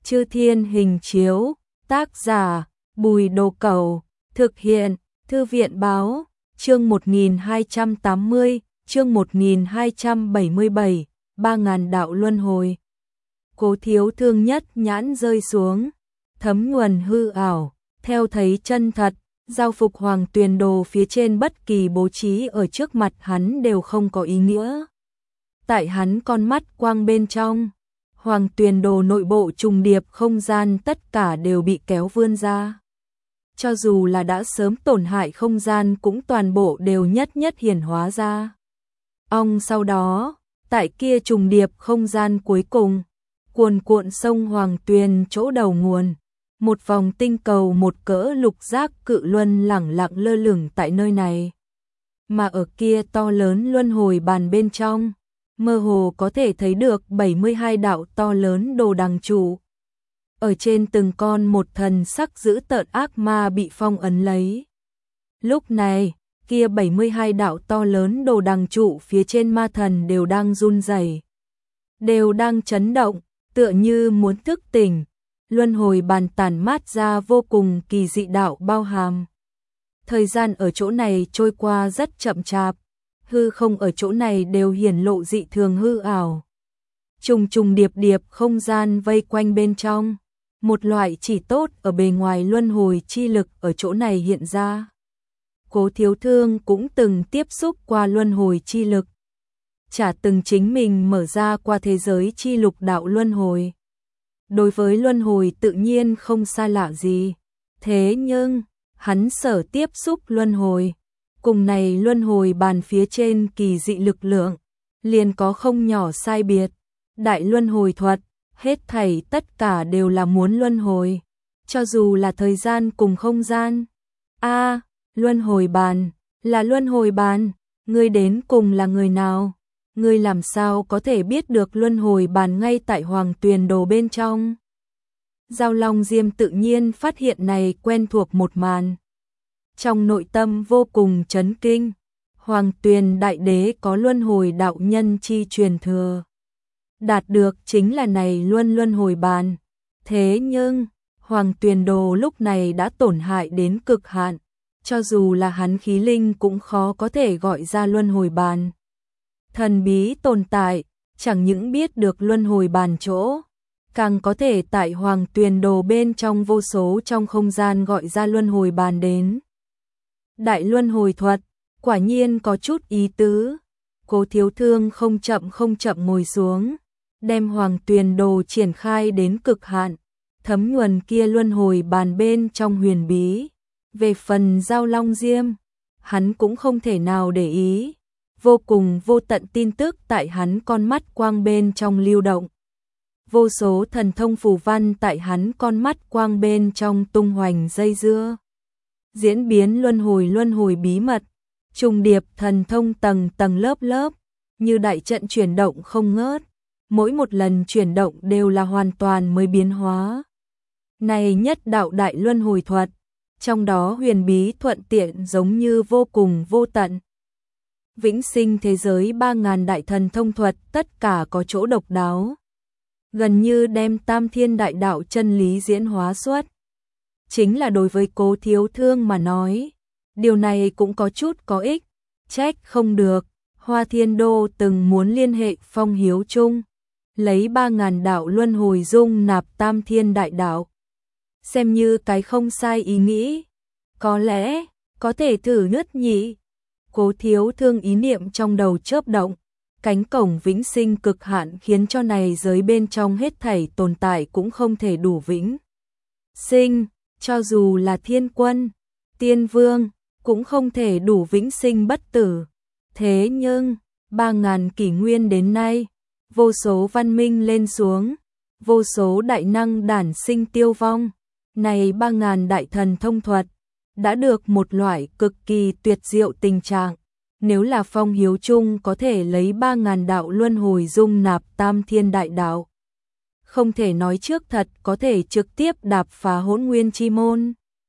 Chư Thiên Hình Chiếu, tác giả Bùi Đồ Cẩu, thực hiện Thư viện Báo, chương 1280, chương 1277, 3000 đạo luân hồi. Cố Thiếu Thương nhất nhãn rơi xuống, thấm nhuần hư ảo, theo thấy chân thật, giao phục Hoàng Tuyền Đồ phía trên bất kỳ bố trí ở trước mặt hắn đều không có ý nghĩa. Tại hắn con mắt quang bên trong, Hoàng Tuyền Đồ nội bộ trùng điệp không gian tất cả đều bị kéo vươn ra. Cho dù là đã sớm tổn hại không gian cũng toàn bộ đều nhất nhất hiển hóa ra. Sau đó, tại kia trùng điệp không gian cuối cùng, cuồn cuộn sông Hoàng Tuyền chỗ đầu nguồn, một vòng tinh cầu một cỡ lục giác cự luân lẳng lặng lơ lửng tại nơi này. Mà ở kia to lớn luân hồi bàn bên trong, mơ hồ có thể thấy được 72 đạo to lớn đồ đằng trụ. Ở trên từng con một thần sắc dữ tợn ác ma bị phong ấn lấy. Lúc này, kia 72 đạo to lớn đồ đằng trụ phía trên ma thần đều đang run rẩy, đều đang chấn động, tựa như muốn thức tỉnh. Luân hồi bàn tản mát ra vô cùng kỳ dị đạo bao hàm. Thời gian ở chỗ này trôi qua rất chậm chạp, hư không ở chỗ này đều hiển lộ dị thường hư ảo. Trùng trùng điệp điệp không gian vây quanh bên trong, một loại chỉ tốt ở bề ngoài luân hồi chi lực ở chỗ này hiện ra. Cố Thiếu Thương cũng từng tiếp xúc qua luân hồi chi lực, chả từng chính mình mở ra qua thế giới chi lục đạo luân hồi. Đối với luân hồi tự nhiên không xa lạ gì, thế nhưng hắn sở tiếp xúc luân hồi, cùng này luân hồi bàn phía trên kỳ dị lực lượng, liền có không nhỏ sai biệt. Đại luân hồi thuật, hết thảy tất cả đều là muốn luân hồi, cho dù là thời gian cùng không gian. Luân hồi bàn, là luân hồi bàn, ngươi đến cùng là người nào? Ngươi làm sao có thể biết được luân hồi bàn ngay tại Hoàng Tuyền Đồ bên trong? Giao Long Diêm tự nhiên phát hiện này quen thuộc một màn. Trong nội tâm vô cùng chấn kinh, Hoàng Tuyền Đại Đế có luân hồi đạo nhân chi truyền thừa. Đạt được chính là này luân hồi bàn. Thế nhưng, Hoàng Tuyền Đồ lúc này đã tổn hại đến cực hạn, cho dù là hắn khí linh cũng khó có thể gọi ra luân hồi bàn. Thần bí tồn tại, chẳng những biết được luân hồi bàn chỗ, càng có thể tại Hoàng Tuyền Đồ bên trong vô số trong không gian gọi ra luân hồi bàn đến. Đại luân hồi thuật, quả nhiên có chút ý tứ. Cố Thiếu Thương không chậm ngồi xuống, đem Hoàng Tuyền Đồ triển khai đến cực hạn, thấm nhuần kia luân hồi bàn bên trong huyền bí. Về phần Giao Long Diêm, hắn cũng không thể nào để ý. Vô cùng vô tận tin tức tại hắn con mắt quang bên trong lưu động. Vô số thần thông phù văn tại hắn con mắt quang bên trong tung hoành dây dưa. Diễn biến luân hồi bí mật, trùng điệp thần thông tầng tầng lớp lớp, như đại trận chuyển động không ngớt. Mỗi một lần chuyển động đều là hoàn toàn mới biến hóa. Này nhất đạo đại luân hồi thuật, trong đó huyền bí thuận tiện giống như vô cùng vô tận. Vĩnh sinh thế giới 3000 đại thần thông thuật tất cả có chỗ độc đáo, gần như đem tam thiên đại đạo chân lý diễn hóa xuất. Chính là đối với Cố Thiếu Thương mà nói, điều này cũng có chút có ích, trách không được. Hoa Thiên Đô từng muốn liên hệ Phong Hiếu Trung, lấy 3000 đạo luân hồi dung nạp tam thiên đại đạo. Xem như cái không sai ý nghĩ, có lẽ có thể thử nhất nhỉ. Cố Thiếu Thương ý niệm trong đầu chớp động, cánh cổng vĩnh sinh cực hạn khiến cho này giới bên trong hết thảy tồn tại cũng không thể đủ vĩnh sinh, cho dù là thiên quân, tiên vương, cũng không thể đủ vĩnh sinh bất tử. Thế nhưng, 3000 kỷ nguyên đến nay, vô số văn minh lên xuống, vô số đại năng đản sinh tiêu vong, này 3000 đại thần thông thuật đã được một loại cực kỳ tuyệt diệu tình trạng. Nếu là Phong Hiếu Trung có thể lấy 3000 đạo luân hồi dung nạp tam thiên đại đạo, không thể nói trước thật có thể trực tiếp đạp phá Hỗn Nguyên chi môn.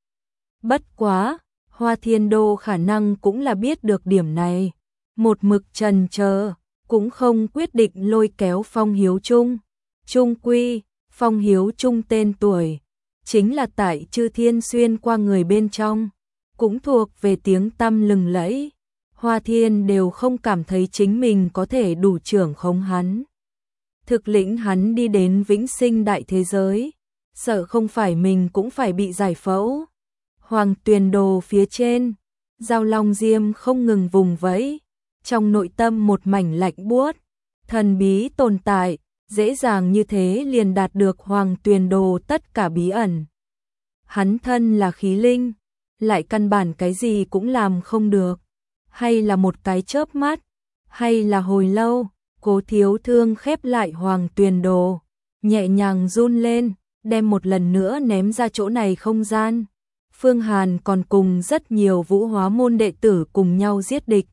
Bất quá, Hoa Thiên Đô khả năng cũng là biết được điểm này, một mực chần chờ, cũng không quyết định lôi kéo Phong Hiếu Trung. Chung quy, Phong Hiếu Trung tên tuổi, chính là tại Chư Thiên xuyên qua người bên trong, cũng thuộc về tiếng tăm lừng lẫy. Hoa Thiên đều không cảm thấy chính mình có thể đủ trưởng khống hắn. Thực lĩnh hắn đi đến vĩnh sinh đại thế giới, sợ không phải mình cũng phải bị giải phẫu. Hoàng Tuyền Đồ phía trên, Giao Long Diêm không ngừng vùng vẫy, trong nội tâm một mảnh lạnh buốt, thần bí tồn tại, dễ dàng như thế liền đạt được Hoàng Tuyền Đồ tất cả bí ẩn. Hắn thân là khí linh, lại căn bản cái gì cũng làm không được, hay là một cái chớp mắt, hay là hồi lâu, Cố Thiếu Thương khép lại Hoàng Tuyền Đồ, nhẹ nhàng run lên, đem một lần nữa ném ra chỗ này không gian. Phương Hàn còn cùng rất nhiều Vũ Hóa môn đệ tử cùng nhau giết địch.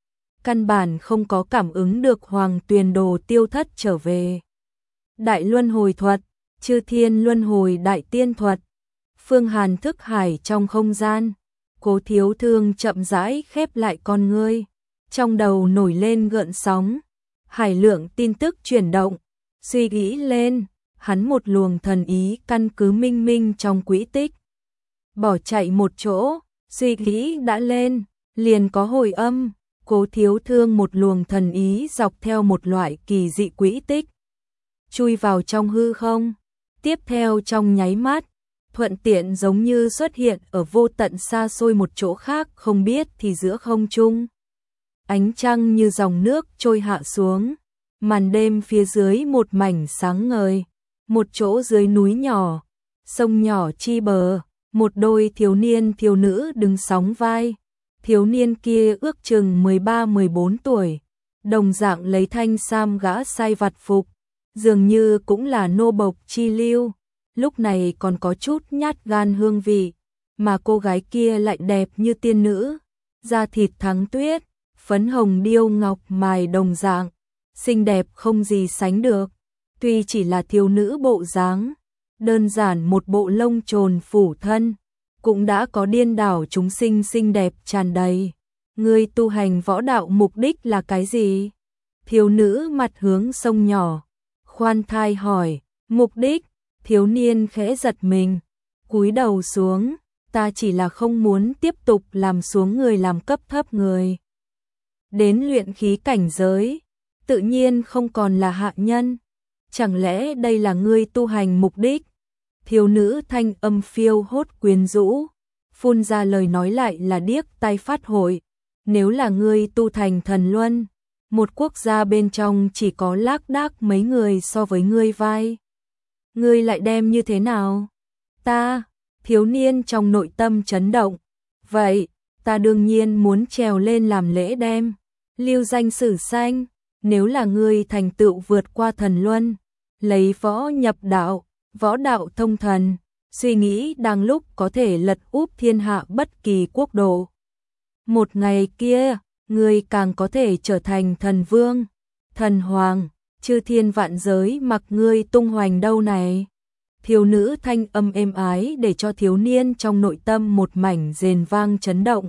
Căn bản không có cảm ứng được Hoàng Tuyền Đồ tiêu thất trở về. Đại Luân Hồi Thuật, Chư Thiên Luân Hồi Đại Tiên Thuật. Phương Hàn thức hải trong không gian. Cố Thiếu Thương chậm rãi khép lại con ngươi. Trong đầu nổi lên gợn sóng. Hải lượng tin tức chuyển động. Suy nghĩ lên, hắn một luồng thần ý căn cứ minh minh trong quỹ tích. Bỏ chạy một chỗ, suy nghĩ đã lên, liền có hồi âm. Cố Thiếu Thương một luồng thần ý dọc theo một loại kỳ dị quỹ tích, chui vào trong hư không, tiếp theo trong nháy mắt, thuận tiện giống như xuất hiện ở vô tận xa xôi một chỗ khác không biết thì giữa không trung. Ánh trăng như dòng nước trôi hạ xuống, màn đêm phía dưới một mảnh sáng ngời, một chỗ dưới núi nhỏ, sông nhỏ chi bờ, một đôi thiếu niên thiếu nữ đứng sóng vai. Thiếu niên kia ước chừng 13-14 tuổi, đồng dạng lấy thanh sam gã sai vặt phục, dường như cũng là nô bộc chi lưu, lúc này còn có chút nhát gan hương vị, mà cô gái kia lại đẹp như tiên nữ, da thịt thắng tuyết, phấn hồng điêu ngọc mài đồng dạng, xinh đẹp không gì sánh được, tuy chỉ là thiếu nữ bộ dáng, đơn giản một bộ lông trồn phủ thân. Cũng đã có điên đảo chúng sinh xinh đẹp tràn đầy. Ngươi tu hành võ đạo mục đích là cái gì? Thiếu nữ mặt hướng sông nhỏ, khoan thai hỏi, mục đích, thiếu niên khẽ giật mình, cúi đầu xuống, ta chỉ là không muốn tiếp tục làm xuống người làm cấp thấp người. Đến luyện khí cảnh giới, tự nhiên không còn là hạ nhân, chẳng lẽ đây là ngươi tu hành mục đích? Thiếu nữ thanh âm phiêu hốt quyến rũ, phun ra lời nói lại là điếc tai phát hội. Nếu là ngươi tu thành thần luân, một quốc gia bên trong chỉ có lác đác mấy người so với ngươi vai. Ngươi lại đem như thế nào? Ta, thiếu niên trong nội tâm chấn động. Vậy, ta đương nhiên muốn trèo lên làm lễ đem. Lưu danh sử xanh, nếu là ngươi thành tựu vượt qua thần luân, lấy võ nhập đạo. Võ đạo thông thần, suy nghĩ đang lúc có thể lật úp thiên hạ bất kỳ quốc độ. Một ngày kia, ngươi càng có thể trở thành thần vương, thần hoàng, chư thiên vạn giới mặc ngươi tung hoành đâu này. Thiếu nữ thanh âm êm ái để cho thiếu niên trong nội tâm một mảnh rền vang chấn động.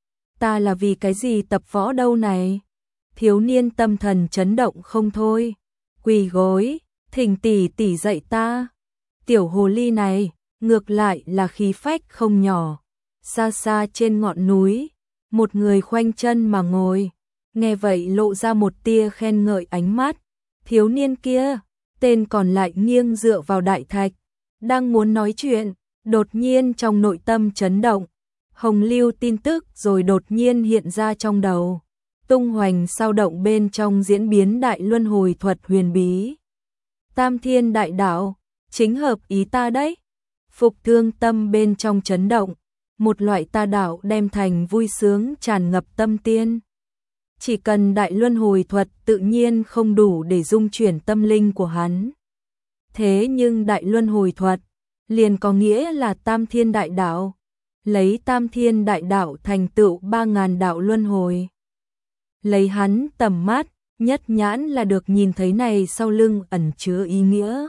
Ta là vì cái gì tập võ đâu này? Thiếu niên tâm thần chấn động không thôi. Quỳ gối, thỉnh tỷ tỷ dạy ta. Tiểu hồ ly này, ngược lại là khí phách không nhỏ. Xa xa trên ngọn núi, một người khoanh chân mà ngồi, nghe vậy lộ ra một tia khen ngợi ánh mắt. Thiếu niên kia, tên còn lại nghiêng dựa vào đại thạch, đang muốn nói chuyện, đột nhiên trong nội tâm chấn động. Hồng lưu tin tức rồi đột nhiên hiện ra trong đầu. Tung hoành sao động bên trong diễn biến đại luân hồi thuật huyền bí. Tam thiên đại đạo. Chính hợp ý ta đấy. Phục Thương tâm bên trong chấn động, một loại ta đạo đem thành vui sướng tràn ngập tâm tiên. Chỉ cần đại luân hồi thuật tự nhiên không đủ để dung chuyển tâm linh của hắn. Thế nhưng đại luân hồi thuật liền có nghĩa là tam thiên đại đạo, lấy tam thiên đại đạo thành tựu 3000 đạo luân hồi. Lấy hắn tầm mắt, nhất nhãn là được nhìn thấy này sau lưng ẩn chứa ý nghĩa.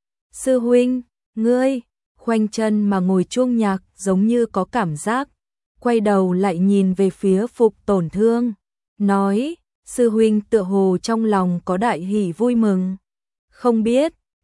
Sư huynh, ngươi, khoanh chân mà ngồi chuông nhạc giống như có cảm giác, quay đầu lại nhìn về phía Phục Tổn Thương, nói, sư huynh tựa hồ trong lòng có đại hỉ vui mừng. Không biết,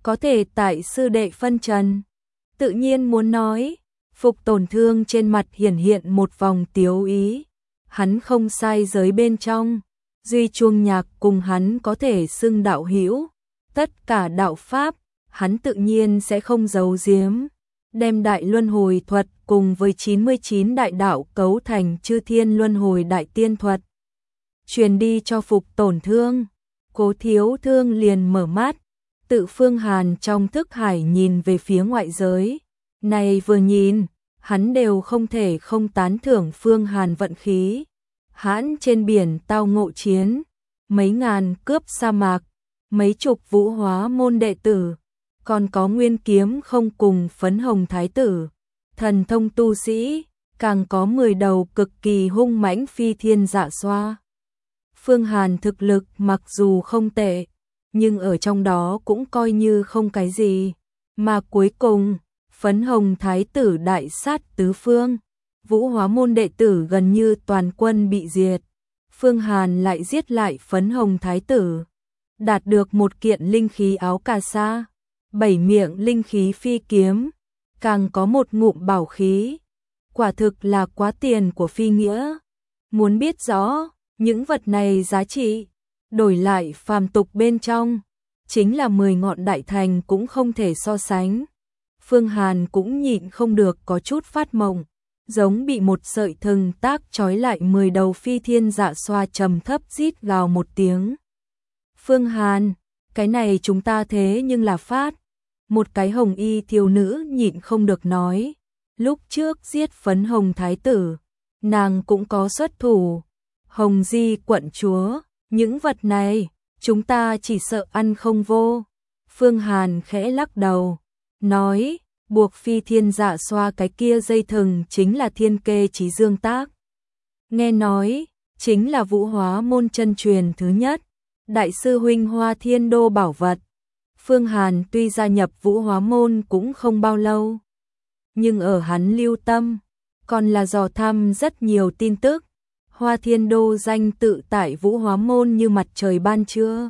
có thể tại sư đệ phân trần. Tự nhiên muốn nói, Phục Tổn Thương trên mặt hiển hiện một vòng tiếu ý. Hắn không sai giới bên trong, Duy Chuông Nhạc cùng hắn có thể xưng đạo hữu, tất cả đạo pháp, hắn tự nhiên sẽ không giấu giếm, đem Đại Luân Hồi Thuật cùng với 99 đại đạo cấu thành Chư Thiên Luân Hồi Đại Tiên Thuật, truyền đi cho Phục Tổn Thương. Cố Thiếu Thương liền mở mắt, tự Phương Hàn trong thức hải nhìn về phía ngoại giới, này vừa nhìn, hắn đều không thể không tán thưởng Phương Hàn vận khí. Hãn trên biển tao ngộ chiến, mấy ngàn cướp sa mạc, mấy chục vũ hóa môn đệ tử, còn có nguyên kiếm không cùng phấn hồng thái tử, thần thông tu sĩ, càng có 10 đầu cực kỳ hung mãnh phi thiên dạ xoa. Phương Hàn thực lực mặc dù không tệ, nhưng ở trong đó cũng coi như không cái gì, mà cuối cùng, phấn hồng thái tử đại sát tứ phương. Vũ hóa môn đệ tử gần như toàn quân bị diệt. Phương Hàn lại giết lại phấn hồng thái tử. Đạt được một kiện linh khí áo cà sa, 7 miệng linh khí phi kiếm, càng có một ngụm bảo khí. Quả thực là quá tiền của phi nghĩa. Muốn biết rõ, những vật này giá trị, đổi lại phàm tục bên trong, chính là 10 ngọn đại thành cũng không thể so sánh. Phương Hàn cũng nhịn không được có chút phát mộng. Giống bị một sợi thừng tác trói lại 10 đầu phi thiên dạ xoa trầm thấp rít gào một tiếng. Phương Hàn, cái này chúng ta thế nhưng là phát. Một cái hồng y thiếu nữ nhịn không được nói. Lúc trước giết phấn hồng thái tử, nàng cũng có xuất thủ. Hồng Di quận chúa, những vật này, chúng ta chỉ sợ ăn không vô. Phương Hàn khẽ lắc đầu, nói. Buộc phi thiên dạ xoa cái kia dây thừng chính là Thiên Kê Chí Dương tác. Nghe nói, chính là vũ hóa môn chân truyền thứ nhất, đại sư huynh Hoa Thiên Đô bảo vật. Phương Hàn tuy gia nhập vũ hóa môn cũng không bao lâu, nhưng ở hắn lưu tâm, còn là dò thăm rất nhiều tin tức. Hoa Thiên Đô danh tự tại vũ hóa môn như mặt trời ban trưa.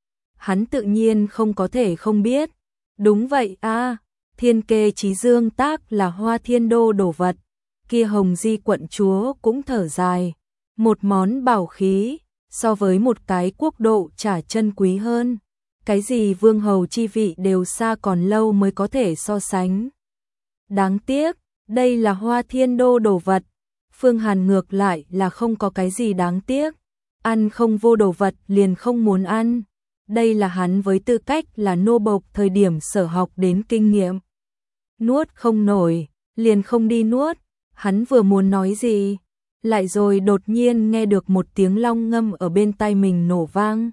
Hắn tự nhiên không có thể không biết. Đúng vậy a. Thiên Kê Chí Dương tác là Hoa Thiên Đô đồ vật, kia Hồng Di quận chúa cũng thở dài, một món bảo khí, so với một cái quốc độ trả chân quý hơn, cái gì vương hầu chi vị đều xa còn lâu mới có thể so sánh. Đáng tiếc, đây là Hoa Thiên Đô đồ vật, Phương Hàn ngược lại là không có cái gì đáng tiếc, ăn không vô đồ vật liền không muốn ăn. Đây là hắn với tư cách là nô bộc thời điểm sở học đến kinh nghiệm. Nuốt không nổi, liền không đi nuốt, hắn vừa muốn nói gì, lại rồi đột nhiên nghe được một tiếng long ngâm ở bên tai mình nổ vang.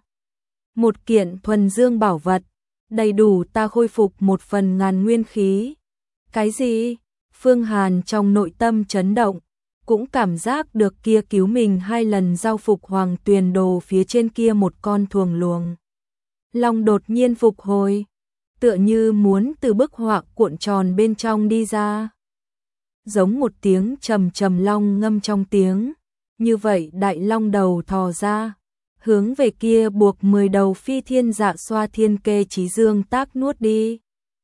Một kiện thuần dương bảo vật, đầy đủ ta khôi phục 1 phần ngàn nguyên khí. Cái gì? Phương Hàn trong nội tâm chấn động, cũng cảm giác được kia cứu mình 2 lần giao phục hoàng tuyền đồ phía trên kia một con thuồng luồng. Long đột nhiên phục hồi, tựa như muốn từ bức họa cuộn tròn bên trong đi ra. Giống một tiếng trầm trầm long ngâm trong tiếng, như vậy đại long đầu thò ra, hướng về kia buộc 10 đầu phi thiên dạ xoa Thiên Kê Chí Dương tác nuốt đi.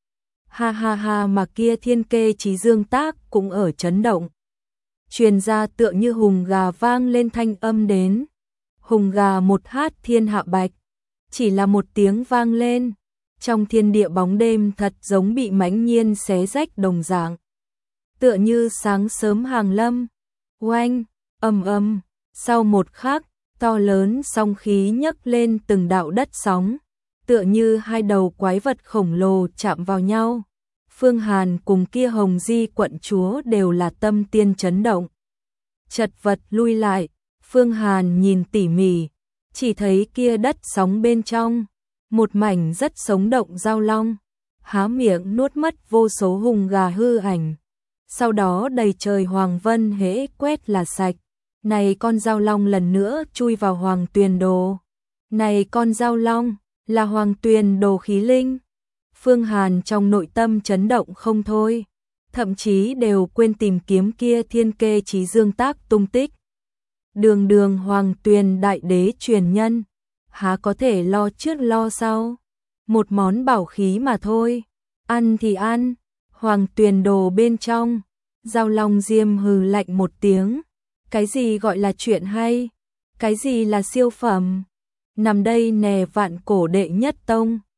Ha ha ha, mà kia Thiên Kê Chí Dương tác cũng ở chấn động. Truyền ra tựa như hùng gà vang lên thanh âm đến. Hùng gà một hát thiên hạ bạch. Chỉ là một tiếng vang lên, trong thiên địa bóng đêm thật giống bị mãnh nhiên xé rách đồng dạng. Tựa như sáng sớm hàng lâm, oanh, ầm ầm, sau một khắc, to lớn song khí nhấc lên từng đạo đất sóng, tựa như 2 đầu quái vật khổng lồ chạm vào nhau. Phương Hàn cùng kia Hồng Di quận chúa đều là tâm tiên chấn động. Chật vật lui lại, Phương Hàn nhìn tỉ mỉ, chỉ thấy kia đất sóng bên trong, một mảnh rất sống động giao long, há miệng nuốt mất vô số hùng gà hư ảnh. Sau đó đầy trời hoàng vân hễ quét là sạch. Này con giao long lần nữa chui vào hoàng tuyền đồ. Này con giao long là hoàng tuyền đồ khí linh. Phương Hàn trong nội tâm chấn động không thôi, thậm chí đều quên tìm kiếm kia Thiên Kê Chí Dương tác tung tích. Đường đường hoàng tuyền đại đế truyền nhân, há có thể lo trước lo sau. một món bảo khí mà thôi. Ăn thì ăn, Hoàng Tuyền đồ bên trong. Giao Long Diêm hừ lạnh một tiếng. Cái gì gọi là chuyện hay? Cái gì là siêu phẩm? Nằm đây nè vạn cổ đệ nhất tông.